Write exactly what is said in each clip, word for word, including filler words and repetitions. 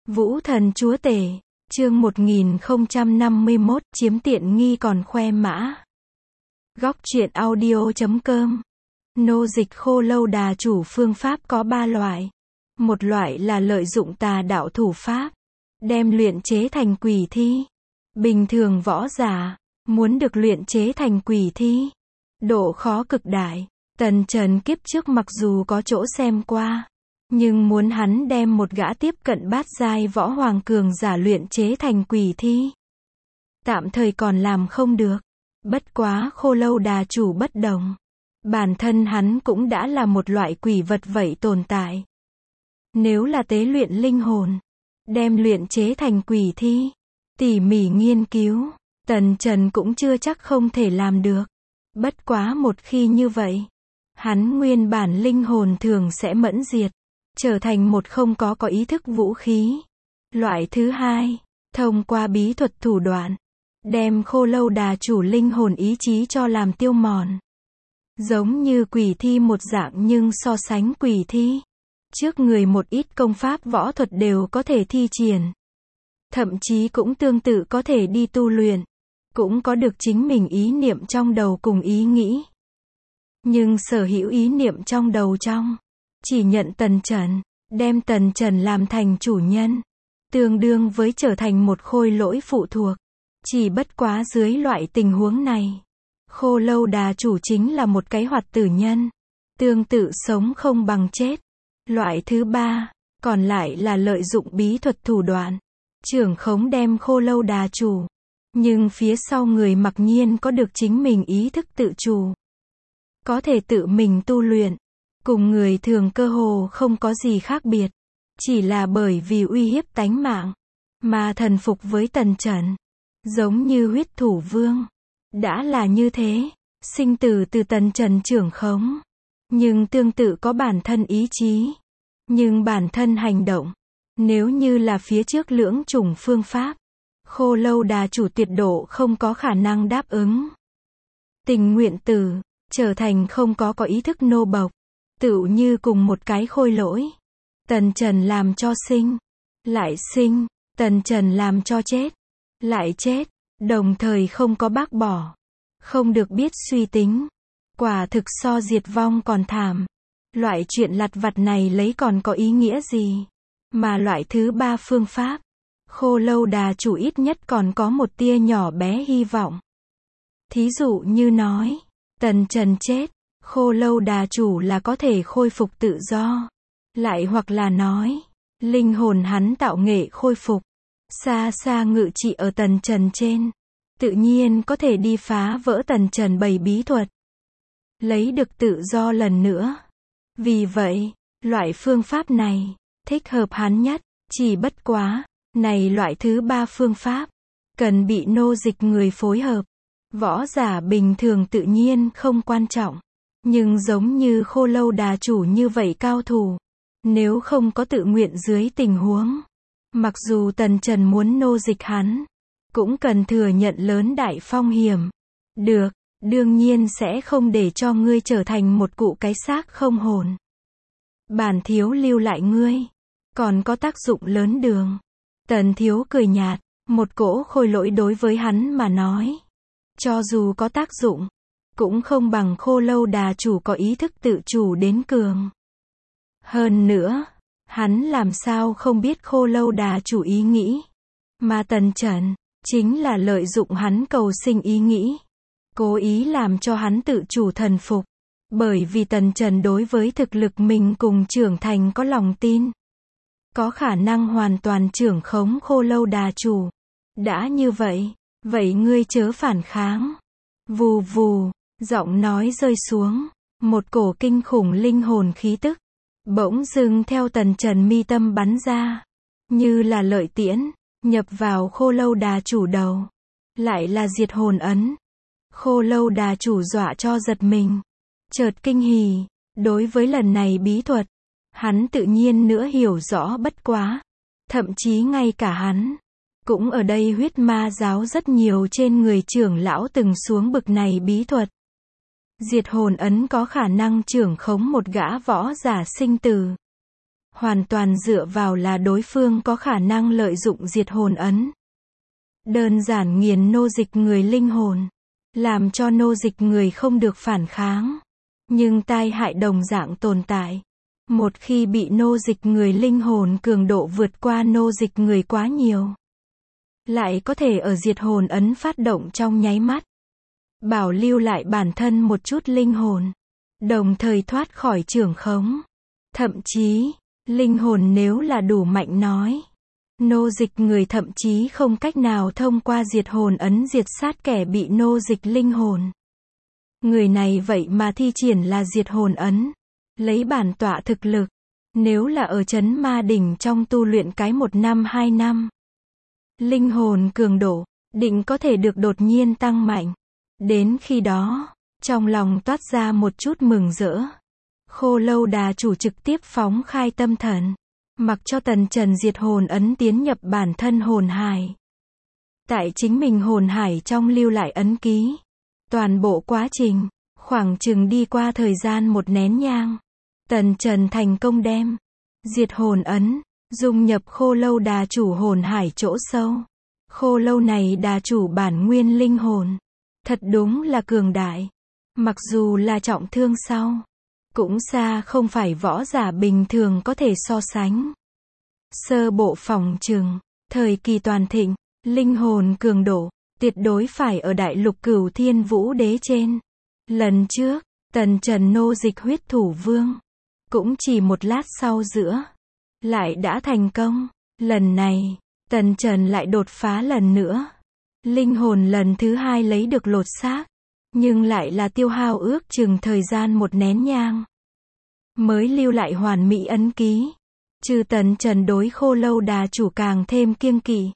Vũ thần chúa tể, chương một nghìn không trăm năm mươi mốt, chiếm tiện nghi còn khoe mã. Góc truyện audio chấm com. Nô dịch khô lâu đà chủ phương pháp có ba loại. Một loại là lợi dụng tà đạo thủ pháp, đem luyện chế thành quỷ thi. Bình thường võ giả, muốn được luyện chế thành quỷ thi, độ khó cực đại. Tần Trần kiếp trước mặc dù có chỗ xem qua, nhưng muốn hắn đem một gã tiếp cận bát giai võ hoàng cường giả luyện chế thành quỷ thi, tạm thời còn làm không được. Bất quá khô lâu đà chủ bất đồng. Bản thân hắn cũng đã là một loại quỷ vật vậy tồn tại. Nếu là tế luyện linh hồn, đem luyện chế thành quỷ thi, tỉ mỉ nghiên cứu, Tần Trần cũng chưa chắc không thể làm được. Bất quá một khi như vậy, hắn nguyên bản linh hồn thường sẽ mẫn diệt, trở thành một không có có ý thức vũ khí. Loại thứ hai, thông qua bí thuật thủ đoạn, đem khô lâu đà chủ linh hồn ý chí cho làm tiêu mòn. Giống như quỷ thi một dạng, nhưng so sánh quỷ thi, trước người một ít công pháp võ thuật đều có thể thi triển. Thậm chí cũng tương tự có thể đi tu luyện, cũng có được chính mình ý niệm trong đầu cùng ý nghĩ. Nhưng sở hữu ý niệm trong đầu trong, chỉ nhận Tần Trần, đem Tần Trần làm thành chủ nhân, tương đương với trở thành một khôi lỗi phụ thuộc. Chỉ bất quá dưới loại tình huống này, khô lâu đà chủ chính là một cái hoạt tử nhân, tương tự sống không bằng chết. Loại thứ ba, còn lại là lợi dụng bí thuật thủ đoạn, trưởng khống đem khô lâu đà chủ, nhưng phía sau người mặc nhiên có được chính mình ý thức tự chủ, có thể tự mình tu luyện, cùng người thường cơ hồ không có gì khác biệt, chỉ là bởi vì uy hiếp tánh mạng mà thần phục với Tần Trần. Giống như huyết thủ vương, đã là như thế, sinh tử từ Tần Trần trưởng khống, nhưng tương tự có bản thân ý chí, nhưng bản thân hành động, nếu như là phía trước lưỡng chủng phương pháp, khô lâu đà chủ tuyệt độ không có khả năng đáp ứng. Tình nguyện tử, trở thành không có có ý thức nô bộc, tựu như cùng một cái khôi lỗi. Tần Trần làm cho sinh, lại sinh, Tần Trần làm cho chết, lại chết, đồng thời không có bác bỏ, không được biết suy tính. Quả thực so diệt vong còn thảm. Loại chuyện lặt vặt này lấy còn có ý nghĩa gì? Mà loại thứ ba phương pháp, khô lâu đà chủ ít nhất còn có một tia nhỏ bé hy vọng. Thí dụ như nói, Tần Trần chết, khô lâu đà chủ là có thể khôi phục tự do. Lại hoặc là nói, linh hồn hắn tạo nghệ khôi phục, xa xa ngự trị ở Tần Trần trên, tự nhiên có thể đi phá vỡ Tần Trần bày bí thuật, lấy được tự do lần nữa. Vì vậy, loại phương pháp này, thích hợp hắn nhất. Chỉ bất quá, này loại thứ ba phương pháp, cần bị nô dịch người phối hợp. Võ giả bình thường tự nhiên không quan trọng, nhưng giống như khô lâu đà chủ như vậy cao thủ, nếu không có tự nguyện dưới tình huống, mặc dù Tần Trần muốn nô dịch hắn, cũng cần thừa nhận lớn đại phong hiểm. Được, đương nhiên sẽ không để cho ngươi trở thành một cụ cái xác không hồn. Bản thiếu lưu lại ngươi, còn có tác dụng lớn đường. Tần thiếu cười nhạt, một cỗ khôi lỗi đối với hắn mà nói, cho dù có tác dụng, cũng không bằng khô lâu đà chủ có ý thức tự chủ đến cường. Hơn nữa, hắn làm sao không biết khô lâu đà chủ ý nghĩ, mà Tần Trần chính là lợi dụng hắn cầu sinh ý nghĩ, cố ý làm cho hắn tự chủ thần phục. Bởi vì Tần Trần đối với thực lực mình cùng trưởng thành có lòng tin, có khả năng hoàn toàn trưởng khống khô lâu đà chủ. Đã như vậy, vậy ngươi chớ phản kháng. Vù vù, giọng nói rơi xuống, một cổ kinh khủng linh hồn khí tức bỗng dưng theo Tần Trần mi tâm bắn ra, như là lợi tiễn, nhập vào khô lâu đà chủ đầu. Lại là diệt hồn ấn. Khô lâu đà chủ dọa cho giật mình, chợt kinh hỉ. Đối với lần này bí thuật, hắn tự nhiên nữa hiểu rõ bất quá. Thậm chí ngay cả hắn, cũng ở đây huyết ma giáo rất nhiều trên người trưởng lão từng xuống bực này bí thuật. Diệt hồn ấn có khả năng trưởng khống một gã võ giả sinh tử. hoàn toàn dựa vào là đối phương có khả năng lợi dụng diệt hồn ấn. Đơn giản nghiền nô dịch người linh hồn, làm cho nô dịch người không được phản kháng. Nhưng tai hại đồng dạng tồn tại. Một khi bị nô dịch người linh hồn cường độ vượt qua nô dịch người quá nhiều, lại có thể ở diệt hồn ấn phát động trong nháy mắt, bảo lưu lại bản thân một chút linh hồn, đồng thời thoát khỏi trưởng khống. Thậm chí, linh hồn nếu là đủ mạnh nói, nô dịch người thậm chí không cách nào thông qua diệt hồn ấn diệt sát kẻ bị nô dịch linh hồn. Người này vậy mà thi triển là diệt hồn ấn, lấy bản tọa thực lực, nếu là ở trấn ma đỉnh trong tu luyện cái một năm hai năm, linh hồn cường độ, định có thể được đột nhiên tăng mạnh. Đến khi đó, trong lòng toát ra một chút mừng rỡ. Khô Lâu Đà chủ trực tiếp phóng khai tâm thần, mặc cho Tần Trần diệt hồn ấn tiến nhập bản thân hồn hải. Tại chính mình hồn hải trong lưu lại ấn ký. Toàn bộ quá trình, khoảng chừng đi qua thời gian một nén nhang. Tần Trần thành công đem diệt hồn ấn dung nhập Khô Lâu Đà chủ hồn hải chỗ sâu. Khô Lâu này đà chủ bản nguyên linh hồn, thật đúng là cường đại. Mặc dù là trọng thương sau, cũng xa không phải võ giả bình thường có thể so sánh. Sơ bộ phỏng chừng, thời kỳ toàn thịnh, linh hồn cường độ, tuyệt đối phải ở đại lục Cửu Thiên Vũ Đế trên. Lần trước, Tần Trần nô dịch huyết thủ vương, cũng chỉ một lát sau giữa, lại đã thành công. Lần này, Tần Trần lại đột phá lần nữa. Linh hồn lần thứ hai lấy được lột xác, nhưng lại là tiêu hao ước chừng thời gian một nén nhang, mới lưu lại hoàn mỹ ấn ký. Trừ Tần Trần đối Khô Lâu Đà chủ càng thêm kiêng kỵ,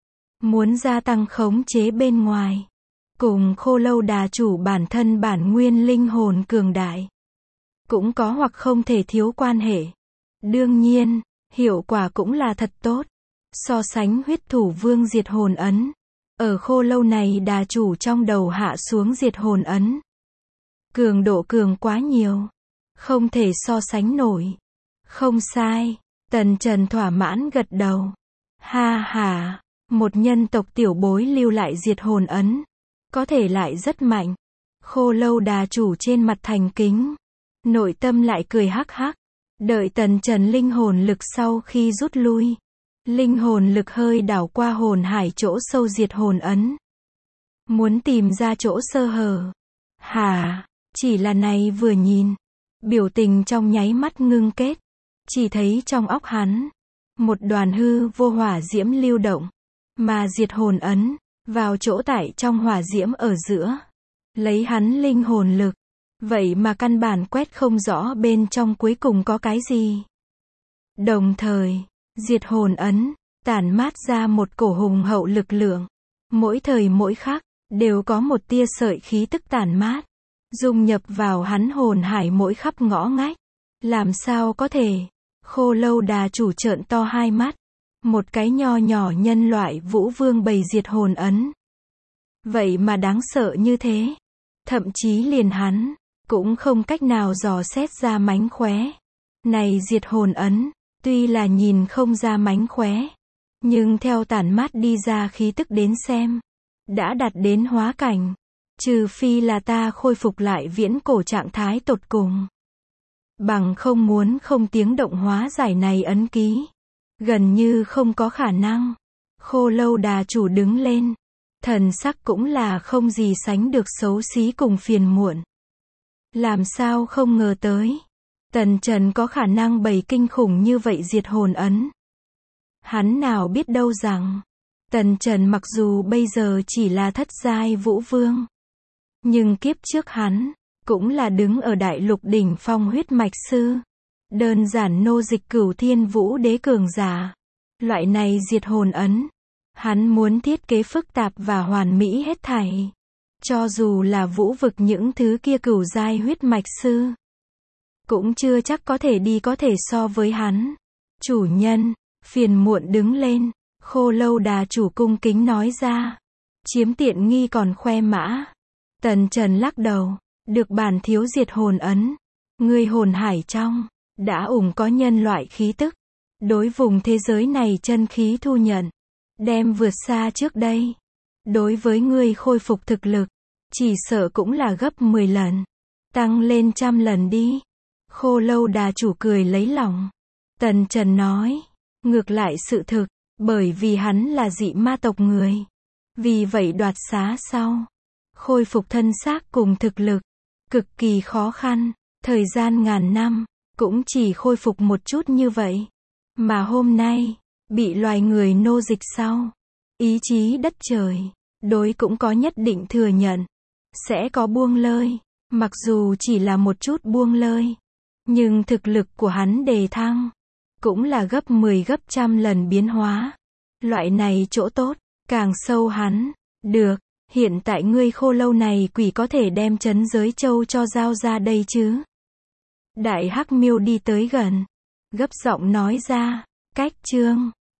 muốn gia tăng khống chế bên ngoài, cùng Khô Lâu Đà chủ bản thân bản nguyên linh hồn cường đại, cũng có hoặc không thể thiếu quan hệ. Đương nhiên, hiệu quả cũng là thật tốt. So sánh huyết thủ vương diệt hồn ấn, ở Khô Lâu này đà chủ trong đầu hạ xuống diệt hồn ấn, cường độ cường quá nhiều, không thể so sánh nổi. Không sai, Tần Trần thỏa mãn gật đầu. Ha ha, một nhân tộc tiểu bối lưu lại diệt hồn ấn, có thể lại rất mạnh. Khô Lâu đà chủ trên mặt thành kính, nội tâm lại cười hắc hắc. Đợi Tần Trần linh hồn lực sau khi rút lui, linh hồn lực hơi đảo qua hồn hải chỗ sâu diệt hồn ấn, muốn tìm ra chỗ sơ hở. Hả, chỉ là này vừa nhìn, biểu tình trong nháy mắt ngưng kết, chỉ thấy trong óc hắn, một đoàn hư vô hỏa diễm lưu động, mà diệt hồn ấn, vào chỗ tại trong hỏa diễm ở giữa, lấy hắn linh hồn lực, vậy mà căn bản quét không rõ bên trong cuối cùng có cái gì. Đồng thời, diệt hồn ấn, tản mát ra một cổ hùng hậu lực lượng, mỗi thời mỗi khắc, đều có một tia sợi khí tức tản mát, dung nhập vào hắn hồn hải mỗi khắp ngõ ngách. Làm sao có thể? Khô Lâu đà chủ trợn to hai mắt, một cái nho nhỏ nhân loại vũ vương bày diệt hồn ấn, vậy mà đáng sợ như thế, thậm chí liền hắn cũng không cách nào dò xét ra mánh khóe. Này diệt hồn ấn, tuy là nhìn không ra mánh khóe, nhưng theo tản mát đi ra khí tức đến xem, đã đạt đến hóa cảnh. Trừ phi là ta khôi phục lại viễn cổ trạng thái tột cùng, bằng không muốn không tiếng động hóa giải này ấn ký, gần như không có khả năng. Khô Lâu đà chủ đứng lên, thần sắc cũng là không gì sánh được xấu xí cùng phiền muộn. Làm sao không ngờ tới, Tần Trần có khả năng bày kinh khủng như vậy diệt hồn ấn. Hắn nào biết đâu rằng, Tần Trần mặc dù bây giờ chỉ là thất giai vũ vương, nhưng kiếp trước hắn, cũng là đứng ở đại lục đỉnh phong huyết mạch sư. Đơn giản nô dịch Cửu Thiên Vũ Đế cường giả. Loại này diệt hồn ấn, hắn muốn thiết kế phức tạp và hoàn mỹ hết thảy. Cho dù là vũ vực những thứ kia cửu giai huyết mạch sư, cũng chưa chắc có thể đi có thể so với hắn. Chủ nhân, phiền muộn đứng lên, Khô Lâu đà chủ cung kính nói ra. Chiếm tiện nghi còn khoe mã. Tần Trần lắc đầu, được bản thiếu diệt hồn ấn, ngươi hồn hải trong, đã ủng có nhân loại khí tức. Đối vùng thế giới này chân khí thu nhận, đem vượt xa trước đây. Đối với ngươi khôi phục thực lực, chỉ sợ cũng là gấp mười lần. Tăng lên trăm lần đi. Khô lâu đà chủ cười lấy lòng. Tần Trần nói, ngược lại sự thực, bởi vì hắn là dị ma tộc người. Vì vậy đoạt xá sau, khôi phục thân xác cùng thực lực, cực kỳ khó khăn, thời gian ngàn năm, cũng chỉ khôi phục một chút như vậy. Mà hôm nay, bị loài người nô dịch sau, ý chí đất trời, đối cũng có nhất định thừa nhận, sẽ có buông lơi, mặc dù chỉ là một chút buông lơi, nhưng thực lực của hắn đề thăng, cũng là gấp mười gấp trăm lần biến hóa. Loại này chỗ tốt, càng sâu hắn, được, hiện tại ngươi khô lâu này quỷ có thể đem chấn giới châu cho giao ra đây chứ? Đại Hắc Miêu đi tới gần, gấp giọng nói ra, cách chương